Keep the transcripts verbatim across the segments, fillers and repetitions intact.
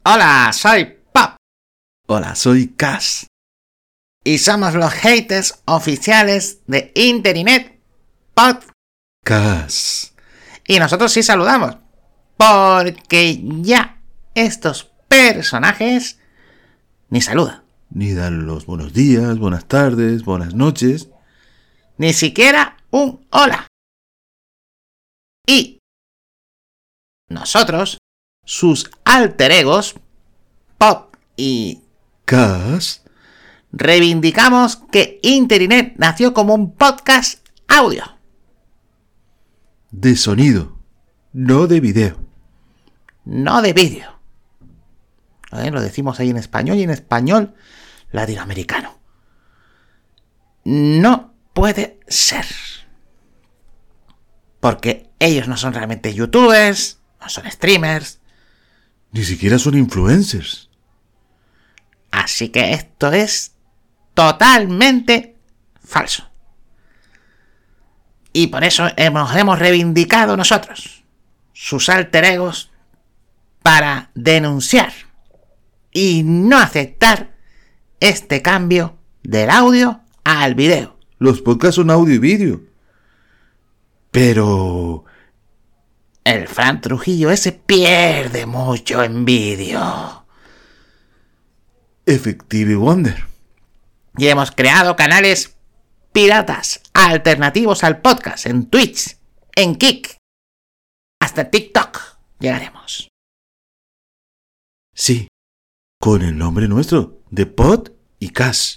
Hola, soy Pop. Hola, soy Cas. Y somos los haters oficiales de Internet Podcast. Y nosotros sí saludamos, porque ya estos personajes ni saludan. Ni dan los buenos días, buenas tardes, buenas noches. Ni siquiera un hola. Y nosotros, sus alter egos, Pop y Cas, reivindicamos que Internet nació como un podcast audio. De sonido, no de video. No de vídeo. ¿Eh? Lo decimos ahí en español y en español latinoamericano. No puede ser. Porque ellos no son realmente youtubers, no son streamers. Ni siquiera son influencers. Así que esto es totalmente falso. Y por eso hemos, hemos reivindicado nosotros, sus alter egos, para denunciar y no aceptar este cambio del audio al video. Los podcasts son audio y vídeo. Pero el Fran Trujillo ese pierde mucho en vídeo. Effective Wonder. Y hemos creado canales piratas alternativos al podcast en Twitch, en Kick, hasta TikTok llegaremos. Sí, con el nombre nuestro, de Pod y Cas.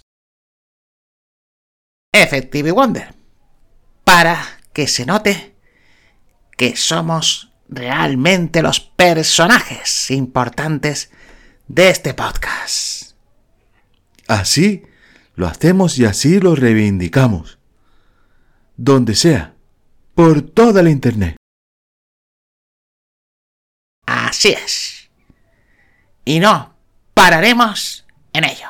Effective Wonder. Para que se note que somos realmente los personajes importantes de este podcast. Así lo hacemos y así lo reivindicamos. Donde sea, por toda la internet. Así es. Y no pararemos en ello.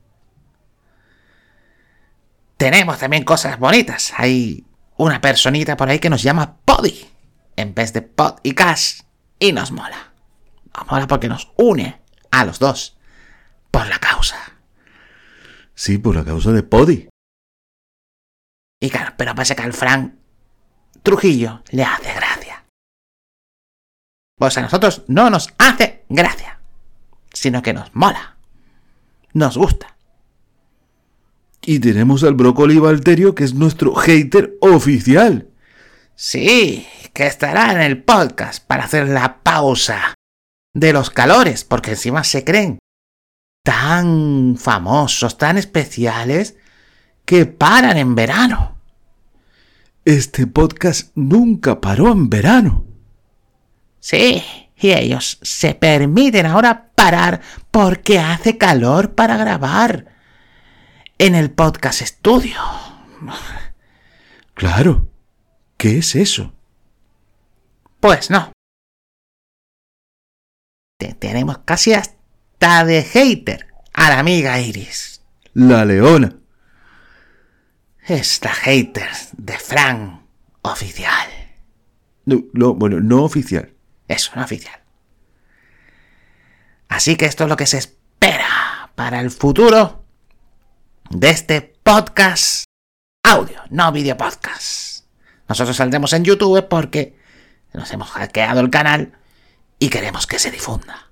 Tenemos también cosas bonitas. Hay una personita por ahí que nos llama Podi en vez de Pod y Cas. Y nos mola. Nos mola porque nos une a los dos por la causa. Sí, por la causa de Podi. Y claro, pero pasa que al Fran Trujillo le hace gracia. Pues a nosotros no nos hace gracia, sino que nos mola. Nos gusta. Y tenemos al Brócoli Valterio, que es nuestro hater oficial. Sí, que estará en el podcast para hacer la pausa de los calores, porque encima se creen tan famosos, tan especiales, que paran en verano. Este podcast nunca paró en verano. Sí, y ellos se permiten ahora parar porque hace calor para grabar en el podcast estudio. Claro, ¿qué es eso? Pues no. Te tenemos casi hasta de hater a la amiga Iris. La Leona. Es la hater de Fran oficial. No, no, bueno, no oficial. Eso, no oficial. Así que esto es lo que se espera para el futuro de este podcast audio, no video podcast. Nosotros saldremos en YouTube porque nos hemos hackeado el canal y queremos que se difunda.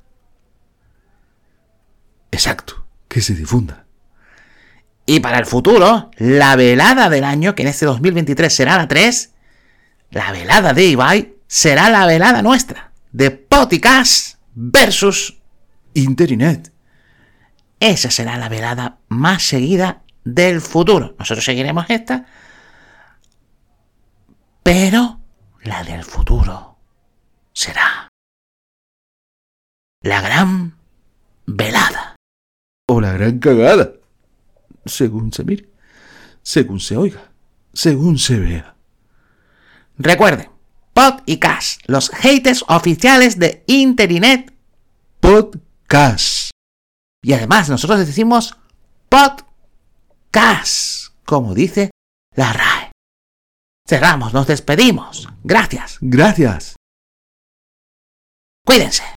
Exacto, que se difunda. Y para el futuro, la velada del año, que en este dos mil veintitrés será la tres, la velada de Ibai será la velada nuestra, de Podcast versus Internet. Esa será la velada más seguida del futuro. Nosotros seguiremos esta, pero la del futuro será la gran velada. O la gran cagada. Según se mire, según se oiga, según se vea. Recuerden, Pod y Cas, los haters oficiales de Internet Podcast. Y además nosotros decimos podcast, como dice la R A E. Cerramos, nos despedimos. Gracias. Gracias. Cuídense.